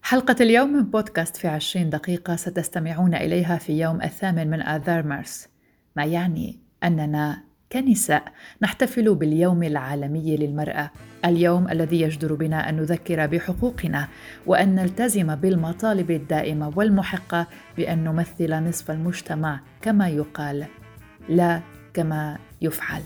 حلقة اليوم من بودكاست في 20 دقيقة ستستمعون إليها في يوم 8 من آذار مارس، ما يعني أننا كنساء نحتفل باليوم العالمي للمرأة، اليوم الذي يجدر بنا أن نذكر بحقوقنا وأن نلتزم بالمطالب الدائمة والمحقة بأن نمثل نصف المجتمع كما يقال، لا كما يفعل.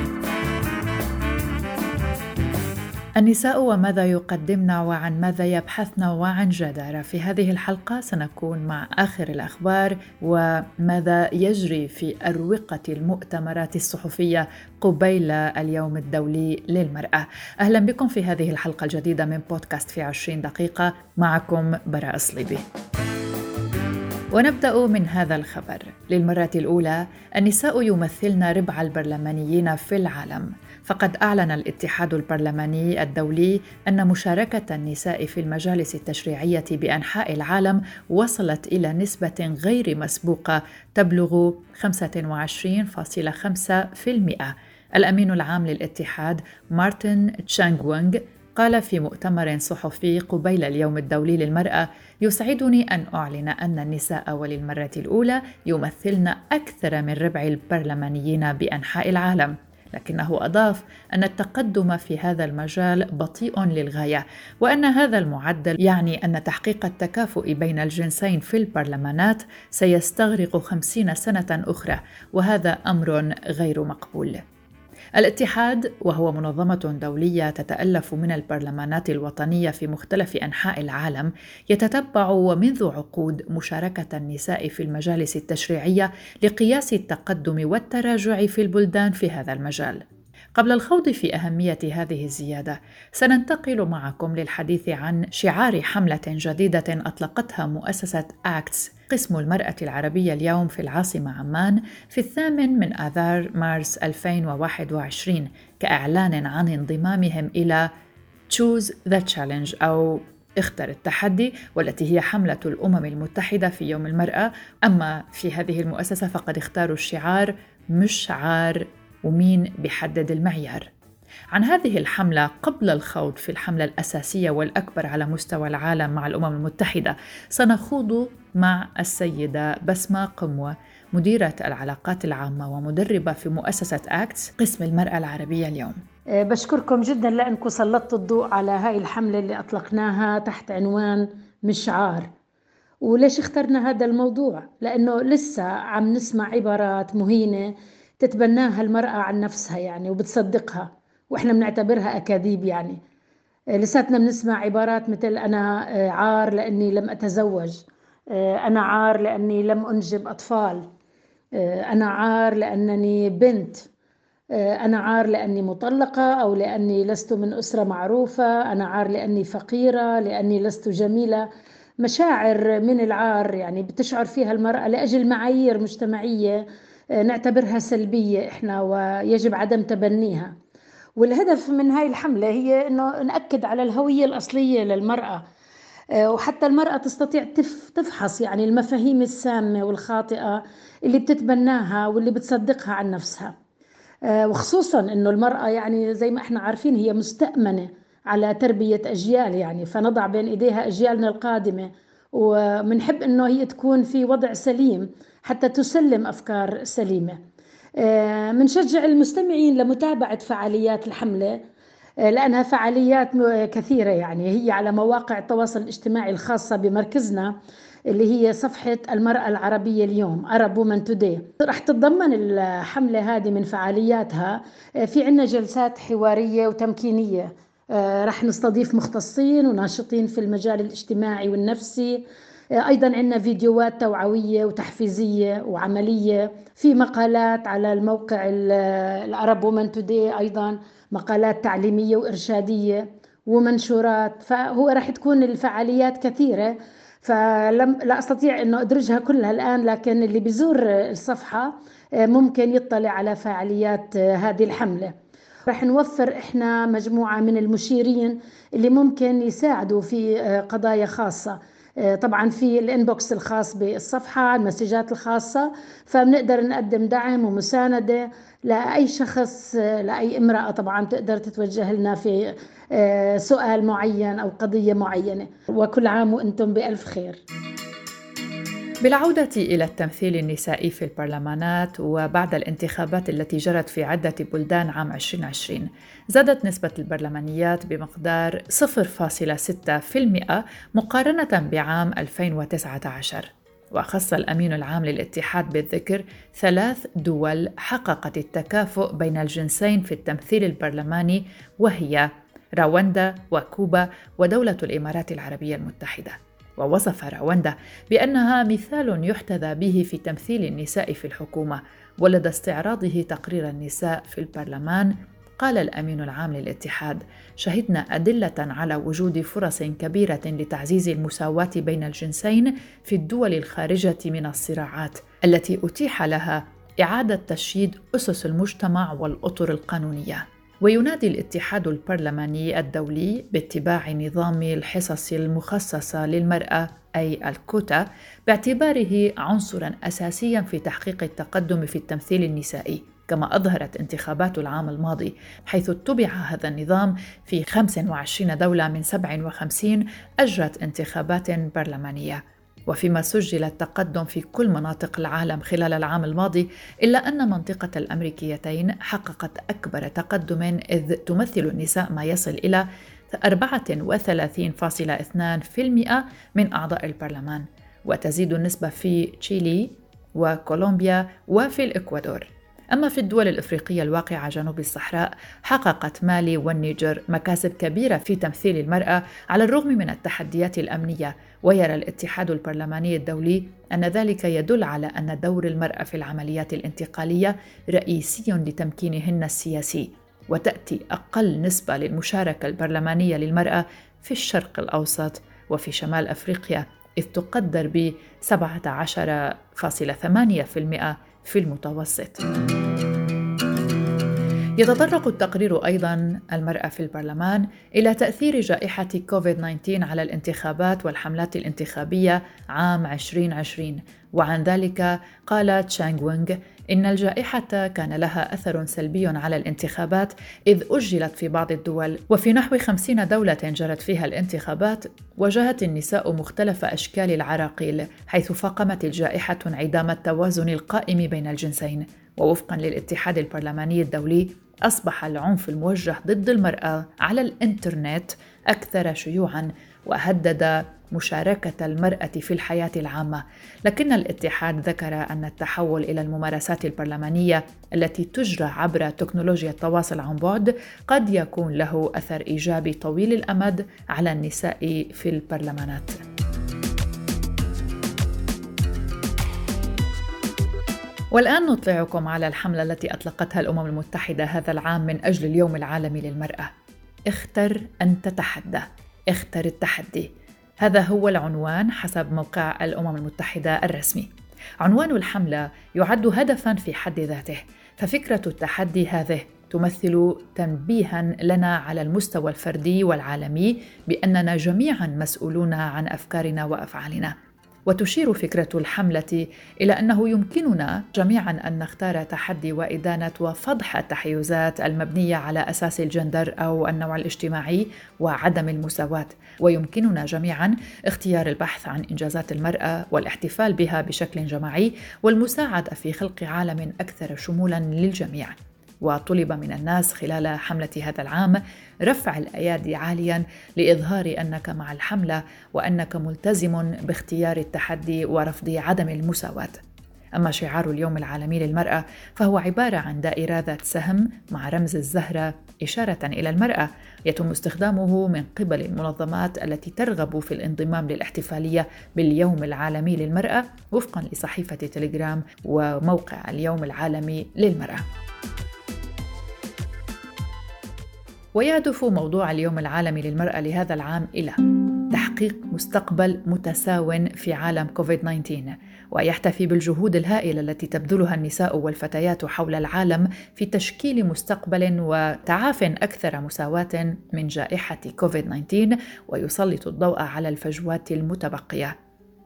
النساء وماذا يقدمن وعن ماذا يبحثن وعن جدارة. في هذه الحلقة سنكون مع آخر الأخبار وماذا يجري في أروقة المؤتمرات الصحفية قبيل اليوم الدولي للمرأة. أهلا بكم في هذه الحلقة الجديدة من بودكاست في 20 دقيقة، معكم براء صليبي. ونبدأ من هذا الخبر. للمرة الأولى النساء يمثلن ربع البرلمانيين في العالم، فقد أعلن الاتحاد البرلماني الدولي أن مشاركة النساء في المجالس التشريعية بأنحاء العالم وصلت إلى نسبة غير مسبوقة تبلغ 25.5%. الأمين العام للاتحاد مارتن تشانغوانغ قال في مؤتمر صحفي قبيل اليوم الدولي للمرأة: يسعدني أن أعلن أن النساء وللمرة الأولى يمثلن أكثر من ربع البرلمانيين بأنحاء العالم. لكنه أضاف أن التقدم في هذا المجال بطيء للغاية، وأن هذا المعدل يعني أن تحقيق التكافؤ بين الجنسين في البرلمانات سيستغرق 50 سنة أخرى، وهذا أمر غير مقبول. الاتحاد، وهو منظمة دولية تتألف من البرلمانات الوطنية في مختلف أنحاء العالم، يتتبع ومنذ عقود مشاركة النساء في المجالس التشريعية لقياس التقدم والتراجع في البلدان في هذا المجال. قبل الخوض في أهمية هذه الزيادة، سننتقل معكم للحديث عن شعار حملة جديدة أطلقتها مؤسسة ACTS قسم المرأة العربية اليوم في العاصمة عمان في 8 من آذار مارس 2021 كإعلان عن انضمامهم إلى Choose the Challenge أو اختر التحدي، والتي هي حملة الأمم المتحدة في يوم المرأة. أما في هذه المؤسسة فقد اختاروا الشعار مش شعار ومين بيحدد المعيار. عن هذه الحملة قبل الخوض في الحملة الأساسية والأكبر على مستوى العالم مع الأمم المتحدة، سنخوض مع السيدة بسمة قموة، مديرة العلاقات العامة ومدربة في مؤسسة ACTS قسم المرأة العربية اليوم. بشكركم جدا لأنكم سلطتوا الضوء على هاي الحملة اللي أطلقناها تحت عنوان مشعار. وليش اخترنا هذا الموضوع؟ لأنه لسه عم نسمع عبارات مهينة تتبناها المرأة عن نفسها يعني وبتصدقها، وإحنا بنعتبرها أكاذيب يعني. لساتنا بنسمع عبارات مثل أنا عار لأني لم أتزوج، أنا عار لأني لم أنجب أطفال، أنا عار لأنني بنت، أنا عار لأني مطلقة أو لأني لست من أسرة معروفة، أنا عار لأني فقيرة، لأني لست جميلة. مشاعر من العار يعني بتشعر فيها المرأة لأجل معايير مجتمعية نعتبرها سلبية إحنا ويجب عدم تبنيها. والهدف من هاي الحملة هي إنه نأكد على الهوية الأصلية للمرأة، وحتى المرأة تستطيع تفحص يعني المفاهيم السامة والخاطئة اللي بتتبناها واللي بتصدقها عن نفسها. وخصوصا إنه المرأة يعني زي ما إحنا عارفين هي مستأمنة على تربية أجيال يعني، فنضع بين إيديها أجيالنا القادمة، ومنحب إنه هي تكون في وضع سليم حتى تسلم أفكار سليمة. منشجع المستمعين لمتابعة فعاليات الحملة، لأنها فعاليات كثيرة يعني. هي على مواقع التواصل الاجتماعي الخاصة بمركزنا اللي هي صفحة المرأة العربية اليوم Arab Women Today. رح تتضمن الحملة هذه من فعالياتها في عنا جلسات حوارية وتمكينية، رح نستضيف مختصين وناشطين في المجال الاجتماعي والنفسي. أيضا عنا فيديوهات توعوية وتحفيزية وعملية، في مقالات على الموقع العرب وومن توداي، أيضا مقالات تعليمية وإرشادية ومنشورات. فهو راح تكون الفعاليات كثيرة، فلم لا أستطيع أنه أدرجها كلها الآن، لكن اللي بيزور الصفحة ممكن يطلع على فعاليات هذه الحملة. راح نوفر إحنا مجموعة من المشيرين اللي ممكن يساعدوا في قضايا خاصة، طبعا في الانبوكس الخاص بالصفحة، المسجات الخاصة، فبنقدر نقدم دعم ومساندة لأي شخص، لأي امرأة طبعا تقدر تتوجه لنا في سؤال معين أو قضية معينة. وكل عام وأنتم بألف خير. بالعودة إلى التمثيل النسائي في البرلمانات وبعد الانتخابات التي جرت في عدة بلدان عام 2020، زادت نسبة البرلمانيات بمقدار 0.6% مقارنة بعام 2019. وخص الأمين العام للاتحاد بالذكر 3 دول حققت التكافؤ بين الجنسين في التمثيل البرلماني، وهي رواندا وكوبا ودولة الإمارات العربية المتحدة. ووصف رواندا بأنها مثال يحتذى به في تمثيل النساء في الحكومة، ولدى استعراضه تقرير النساء في البرلمان قال الأمين العام للاتحاد: شهدنا أدلة على وجود فرص كبيرة لتعزيز المساواة بين الجنسين في الدول الخارجة من الصراعات التي أتيح لها إعادة تشييد أسس المجتمع والأطر القانونية. وينادي الاتحاد البرلماني الدولي باتباع نظام الحصص المخصصة للمرأة أي الكوتا باعتباره عنصراً أساسياً في تحقيق التقدم في التمثيل النسائي، كما أظهرت انتخابات العام الماضي حيث اتبع هذا النظام في 25 دولة من 57 أجرت انتخابات برلمانية. وفيما سجل التقدم في كل مناطق العالم خلال العام الماضي، إلا أن منطقة الأمريكيتين حققت أكبر تقدم، إذ تمثل النساء ما يصل إلى 34.2% من أعضاء البرلمان، وتزيد النسبة في تشيلي وكولومبيا وفي الإكوادور. أما في الدول الإفريقية الواقعة جنوب الصحراء، حققت مالي والنيجر مكاسب كبيرة في تمثيل المرأة على الرغم من التحديات الأمنية. ويرى الاتحاد البرلماني الدولي أن ذلك يدل على أن دور المرأة في العمليات الانتقالية رئيسي لتمكينهن السياسي، وتأتي أقل نسبة للمشاركة البرلمانية للمرأة في الشرق الأوسط وفي شمال أفريقيا، إذ تقدر ب 17.8% في المتوسط. يتطرق التقرير أيضاً المرأة في البرلمان إلى تأثير جائحة كوفيد-19 على الانتخابات والحملات الانتخابية عام 2020، وعن ذلك قال تشانغ وينغ إن الجائحة كان لها أثر سلبي على الانتخابات، إذ أجلت في بعض الدول وفي نحو 50 دولة جرت فيها الانتخابات واجهت النساء مختلف أشكال العراقيل، حيث فاقمت الجائحة انعدام التوازن القائم بين الجنسين. ووفقاً للاتحاد البرلماني الدولي، أصبح العنف الموجه ضد المرأة على الإنترنت أكثر شيوعاً وهدد مشاركة المرأة في الحياة العامة. لكن الاتحاد ذكر أن التحول إلى الممارسات البرلمانية التي تجرى عبر تكنولوجيا التواصل عن بعد قد يكون له أثر إيجابي طويل الأمد على النساء في البرلمانات. والآن نطلعكم على الحملة التي أطلقتها الأمم المتحدة هذا العام من أجل اليوم العالمي للمرأة. اختر أن تتحدى، اختر التحدي. هذا هو العنوان حسب موقع الأمم المتحدة الرسمي. عنوان الحملة يعد هدفاً في حد ذاته، ففكرة التحدي هذه تمثل تنبيهاً لنا على المستوى الفردي والعالمي بأننا جميعاً مسؤولون عن أفكارنا وأفعالنا. وتشير فكرة الحملة إلى أنه يمكننا جميعاً أن نختار تحدي وإدانة وفضح التحيزات المبنية على أساس الجندر أو النوع الاجتماعي وعدم المساواة، ويمكننا جميعاً اختيار البحث عن إنجازات المرأة والاحتفال بها بشكل جماعي والمساعدة في خلق عالم أكثر شمولاً للجميع. وطلب من الناس خلال حملة هذا العام رفع الأيادي عالياً لإظهار أنك مع الحملة وأنك ملتزم باختيار التحدي ورفض عدم المساواة. أما شعار اليوم العالمي للمرأة فهو عبارة عن دائرة ذات سهم مع رمز الزهرة إشارة إلى المرأة، يتم استخدامه من قبل المنظمات التي ترغب في الانضمام للاحتفالية باليوم العالمي للمرأة وفقاً لصحيفة تليجرام وموقع اليوم العالمي للمرأة. ويهدف موضوع اليوم العالمي للمرأة لهذا العام إلى تحقيق مستقبل متساو في عالم كوفيد-19، ويحتفي بالجهود الهائلة التي تبذلها النساء والفتيات حول العالم في تشكيل مستقبل وتعاف أكثر مساواة من جائحة كوفيد-19، ويسلط الضوء على الفجوات المتبقية.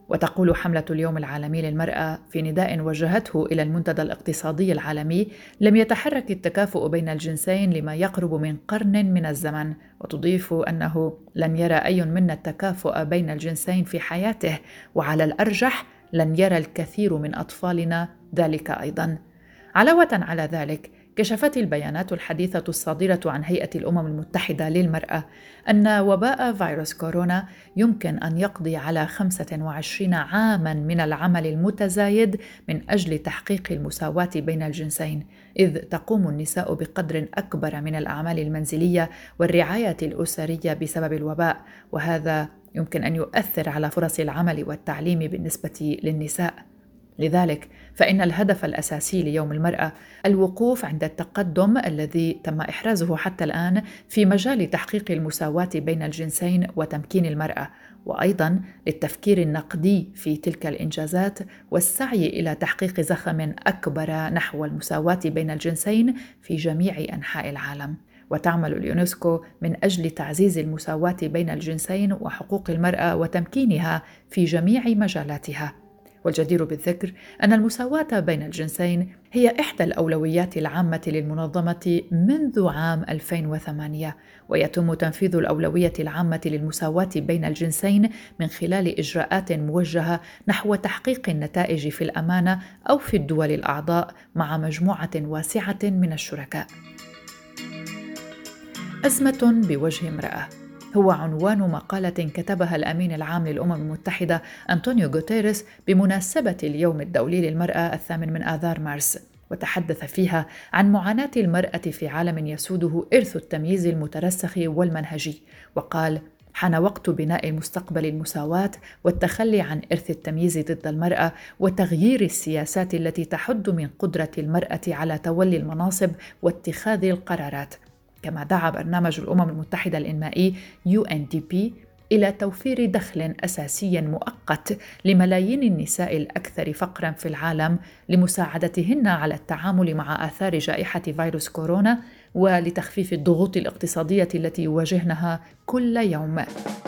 وتقول حملة اليوم العالمي للمرأة في نداء وجهته إلى المنتدى الاقتصادي العالمي: لم يتحرك التكافؤ بين الجنسين لما يقرب من قرن من الزمن. وتضيف أنه لن يرى أي منا التكافؤ بين الجنسين في حياته، وعلى الأرجح لن يرى الكثير من أطفالنا ذلك أيضاً. علاوة على ذلك، كشفت البيانات الحديثة الصادرة عن هيئة الأمم المتحدة للمرأة أن وباء فيروس كورونا يمكن أن يقضي على 25 عاماً من العمل المتزايد من أجل تحقيق المساواة بين الجنسين، إذ تقوم النساء بقدر أكبر من الأعمال المنزلية والرعاية الأسرية بسبب الوباء، وهذا يمكن أن يؤثر على فرص العمل والتعليم بالنسبة للنساء. لذلك فإن الهدف الأساسي ليوم المرأة الوقوف عند التقدم الذي تم إحرازه حتى الآن في مجال تحقيق المساواة بين الجنسين وتمكين المرأة، وأيضاً للتفكير النقدي في تلك الإنجازات والسعي إلى تحقيق زخم أكبر نحو المساواة بين الجنسين في جميع أنحاء العالم. وتعمل اليونسكو من أجل تعزيز المساواة بين الجنسين وحقوق المرأة وتمكينها في جميع مجالاتها. والجدير بالذكر أن المساواة بين الجنسين هي إحدى الأولويات العامة للمنظمة منذ عام 2008، ويتم تنفيذ الأولوية العامة للمساواة بين الجنسين من خلال إجراءات موجهة نحو تحقيق النتائج في الأمانة أو في الدول الأعضاء مع مجموعة واسعة من الشركاء. أزمة بوجه امرأة هو عنوان مقالة كتبها الأمين العام للأمم المتحدة أنطونيو غوتيريس بمناسبة اليوم الدولي للمرأة 8 آذار مارس، وتحدث فيها عن معاناة المرأة في عالم يسوده إرث التمييز المترسخ والمنهجي، وقال: حان وقت بناء مستقبل المساواة والتخلي عن إرث التمييز ضد المرأة وتغيير السياسات التي تحد من قدرة المرأة على تولي المناصب واتخاذ القرارات. كما دعا برنامج الأمم المتحدة الإنمائي UNDP إلى توفير دخل أساسي مؤقت لملايين النساء الأكثر فقراً في العالم لمساعدتهن على التعامل مع آثار جائحة فيروس كورونا ولتخفيف الضغوط الاقتصادية التي يواجهنها كل يوم.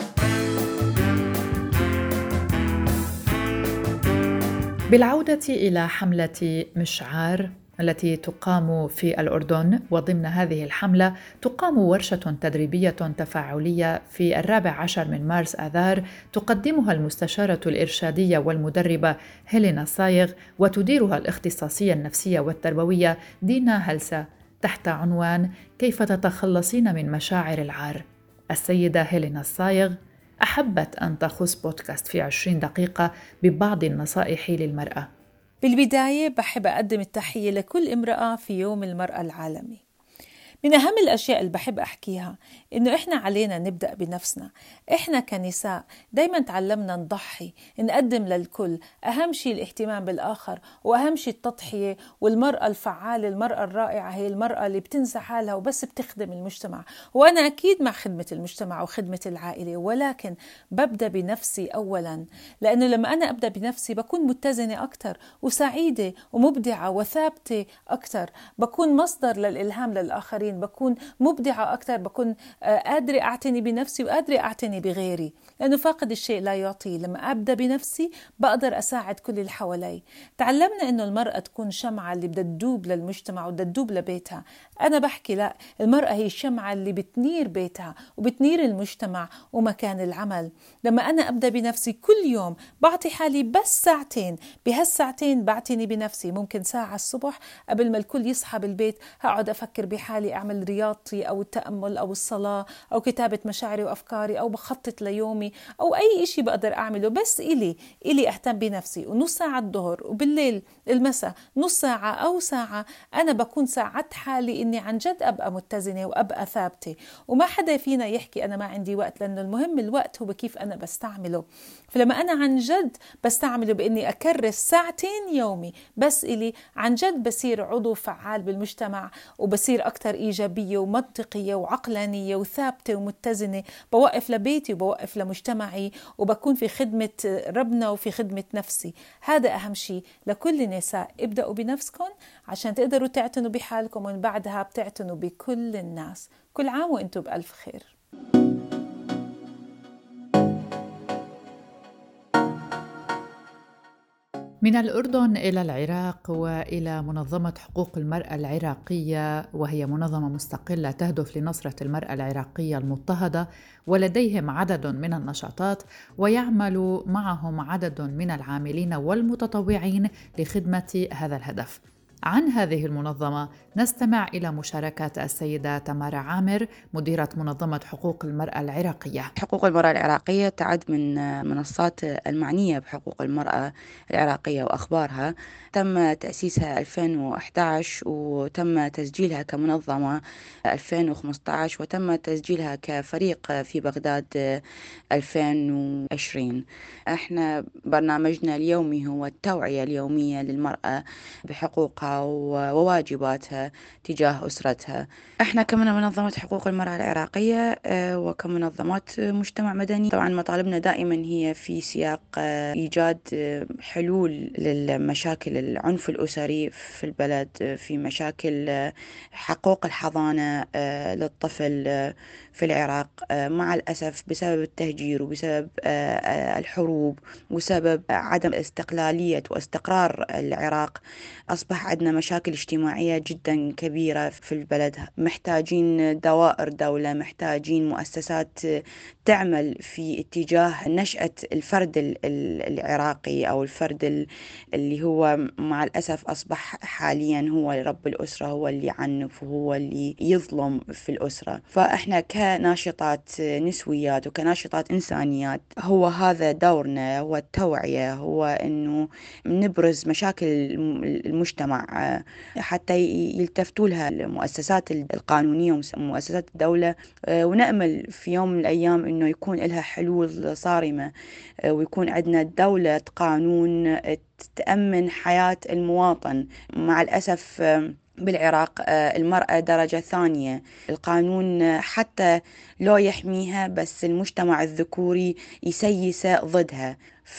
بالعودة إلى حملة مشعار التي تقام في الأردن، وضمن هذه الحملة تقام ورشة تدريبية تفاعلية في 14 من مارس آذار تقدمها المستشارة الإرشادية والمدربة هيلينا صايغ، وتديرها الاختصاصية النفسية والتربوية دينا هلسة، تحت عنوان كيف تتخلصين من مشاعر العار. السيدة هيلينا صايغ أحبت أن تخص بودكاست في 20 دقيقة ببعض النصائح للمرأة. بالبداية بحب أقدم التحية لكل امرأة في يوم المرأة العالمي. من أهم الأشياء اللي بحب أحكيها إنه إحنا علينا نبدأ بنفسنا. إحنا كنساء دايما تعلمنا نضحي، نقدم للكل، أهم شيء الاهتمام بالآخر، وأهم شيء التضحية. والمرأة الفعالة، المرأة الرائعة هي المرأة اللي بتنسى حالها وبس بتخدم المجتمع. وأنا أكيد مع خدمة المجتمع وخدمة العائلة، ولكن ببدأ بنفسي أولا، لأنه لما أنا أبدأ بنفسي بكون متزنة أكتر وسعيدة ومبدعة وثابتة أكتر، بكون مصدر للإلهام للآخرين، بكون مبدعة أكتر، بكون قادرة أعتني بنفسي وقادرة أعتني بغيري، لأنه فاقد الشيء لا يعطيه. لما أبدأ بنفسي بقدر أساعد كل اللي حوالي. تعلمنا إنه المرأة تكون شمعة اللي بدها تدوب للمجتمع وبدها تدوب لبيتها. أنا بحكي لا، المرأة هي الشمعة اللي بتنير بيتها وبتنير المجتمع ومكان العمل. لما أنا أبدأ بنفسي كل يوم بعطي حالي بس ساعتين، بهالساعتين بعتني بنفسي. ممكن ساعة الصبح قبل ما الكل يصحى بالبيت هقعد أفكر بحالي، أعمل رياضتي أو التأمل أو الصلاة أو كتابة مشاعري وأفكاري أو بخطط ليومي أو أي إشي بقدر أعمله، بس إلي أهتم بنفسي. ونص ساعة الظهر وبالليل المساء نص ساعة أو ساعة أنا بكون ساعدت حالي إني عن جد أبقى متزنة وأبقى ثابتة. وما حدا فينا يحكي أنا ما عندي وقت، لأنه المهم الوقت هو كيف أنا بستعمله. فلما أنا عن جد بستعمله بإني أكرس ساعتين يومي بس إلي، عن جد بصير عضو فعال بالمجتمع وبصير أكتر إيجابية ومنطقية وعقلانية وثابتة ومتزنة. بوقف لبيتي وبوقف لمجتمعي وبكون في خدمة ربنا وفي خدمة نفسي. هذا أهم شيء لكل النساء. ابدأوا بنفسكم عشان تقدروا تعتنوا بحالكم، ومن بعدها بتعتنوا بكل الناس. كل عام وانتم بألف خير. من الأردن إلى العراق وإلى منظمة حقوق المرأة العراقية، وهي منظمة مستقلة تهدف لنصرة المرأة العراقية المضطهدة، ولديهم عدد من النشاطات، ويعمل معهم عدد من العاملين والمتطوعين لخدمة هذا الهدف. عن هذه المنظمة نستمع إلى مشاركة السيدة تمارا عامر، مديرة منظمة حقوق المرأة العراقية. حقوق المرأة العراقية تعد من منصات المعنية بحقوق المرأة العراقية وأخبارها. تم تأسيسها 2011 وتم تسجيلها كمنظمة 2015 وتم تسجيلها كفريق في بغداد 2020. احنا برنامجنا اليومي هو التوعية اليومية للمرأة بحقوقها وواجباتها تجاه أسرتها. احنا كمنظمة حقوق المرأة العراقية وكمنظمات مجتمع مدني، طبعا مطالبنا دائما هي في سياق إيجاد حلول للمشاكل العنف الأسري في البلد، في مشاكل حقوق الحضانة للطفل في العراق. مع الأسف بسبب التهجير وبسبب الحروب وسبب عدم استقلالية واستقرار العراق أصبح عندنا مشاكل اجتماعية جدا كبيرة في البلد. محتاجين دوائر دولة، محتاجين مؤسسات تعمل في اتجاه نشأة الفرد العراقي أو الفرد اللي هو مع الأسف أصبح حاليا هو رب الأسرة، هو اللي يعنف وهو اللي يظلم في الأسرة. فإحنا كناشطات نسويات وكناشطات إنسانيات هو هذا دورنا، هو التوعية، هو إنه نبرز مشاكل المجتمع حتى يلتفتوا لها المؤسسات القانونية ومؤسسات الدولة، ونأمل في يوم من الأيام إنه يكون لها حلول صارمة، ويكون عندنا دولة قانون تأمن حياة المواطن. مع الأسف بالعراق المرأة درجة ثانية، القانون حتى لو يحميها بس المجتمع الذكوري يسيسه ضدها.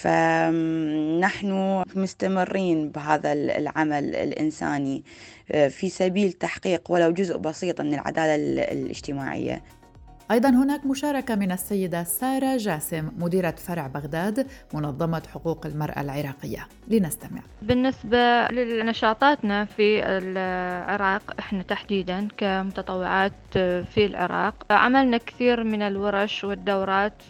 فنحن مستمرين بهذا العمل الإنساني في سبيل تحقيق ولو جزء بسيط من العدالة الاجتماعية. أيضا هناك مشاركة من السيدة سارة جاسم، مديرة فرع بغداد، منظمة حقوق المرأة العراقية. لنستمع. بالنسبة لنشاطاتنا في العراق، احنا تحديدا كمتطوعات في العراق عملنا كثير من الورش والدورات،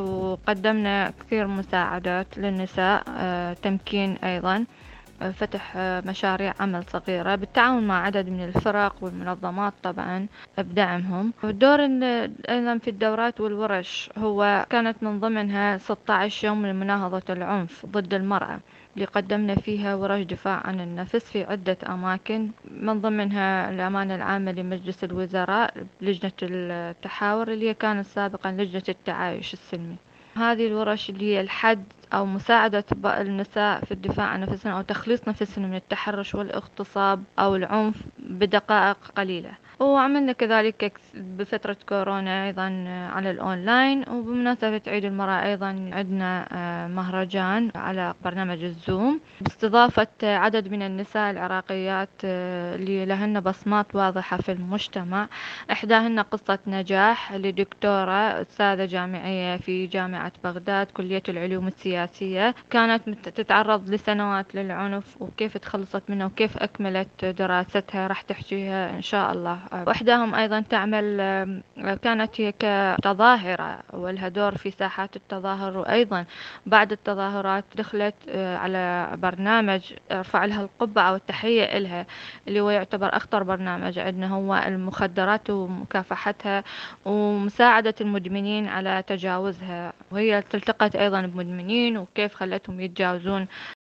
وقدمنا كثير مساعدات للنساء، تمكين أيضا، فتح مشاريع عمل صغيرة بالتعاون مع عدد من الفرق والمنظمات طبعا بدعمهم. الدور أيضا في الدورات والورش هو كانت من ضمنها 16 يوم لمناهضة العنف ضد المرأة، اللي قدمنا فيها ورش دفاع عن النفس في عدة أماكن، من ضمنها الأمانة العامة لمجلس الوزراء، لجنة التحاور اللي كانت سابقا لجنة التعايش السلمي. هذه الورش اللي هي الحد أو مساعدة النساء في الدفاع عن نفسهن أو تخليص نفسهن من التحرش والاغتصاب أو العنف بدقائق قليلة. وعملنا كذلك بفترة كورونا أيضا على الأونلاين، وبمناسبة عيد المرأة أيضا عندنا مهرجان على برنامج الزوم باستضافة عدد من النساء العراقيات اللي لهن بصمات واضحة في المجتمع. إحداهن قصة نجاح لدكتورة أستاذة جامعية في جامعة بغداد كلية العلوم السياسية، كانت تتعرض لسنوات للعنف وكيف تخلصت منه وكيف أكملت دراستها، راح تحكيها إن شاء الله. وإحداهم أيضا تعمل، كانت هي كتظاهرة ولها دور في ساحات التظاهر، وأيضا بعد التظاهرات دخلت على برنامج ارفع لها القبعة أو التحية إلها، اللي هو يعتبر أخطر برنامج عندنا، هو المخدرات ومكافحتها ومساعدة المدمنين على تجاوزها. وهي التقت أيضا بمدمنين وكيف خلتهم يتجاوزون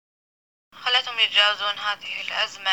هذه الأزمة.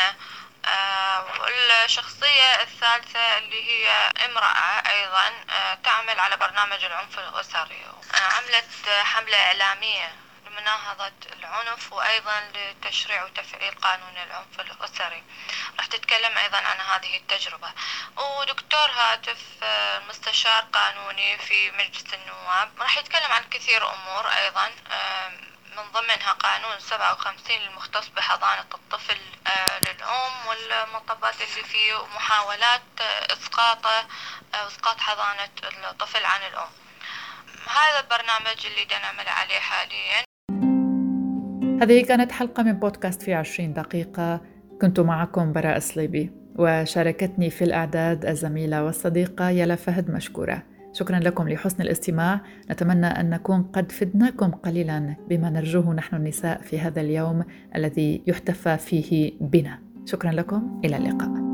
والشخصية الثالثة اللي هي امرأة أيضا تعمل على برنامج العنف الأسري، عملت حملة إعلامية لمناهضة العنف وأيضا لتشريع وتفعيل قانون العنف الأسري. راح تتكلم أيضا عن هذه التجربة. ودكتور هاتف مستشار قانوني في مجلس النواب راح يتكلم عن كثير أمور أيضا، من ضمنها قانون 57 المختص بحضانة الطفل للأم والمطبات اللي فيه ومحاولات إسقاط حضانة الطفل عن الأم. هذا البرنامج اللي نعمل عليه حاليا. هذه كانت حلقة من بودكاست في 20 دقيقة. كنت معكم براء صليبي، وشاركتني في الإعداد الزميلة والصديقة يلا فهد. مشكورة. شكرا لكم لحسن الاستماع. نتمنى أن نكون قد فدناكم قليلا بما نرجوه نحن النساء في هذا اليوم الذي يحتفى فيه بنا. شكرا لكم، إلى اللقاء.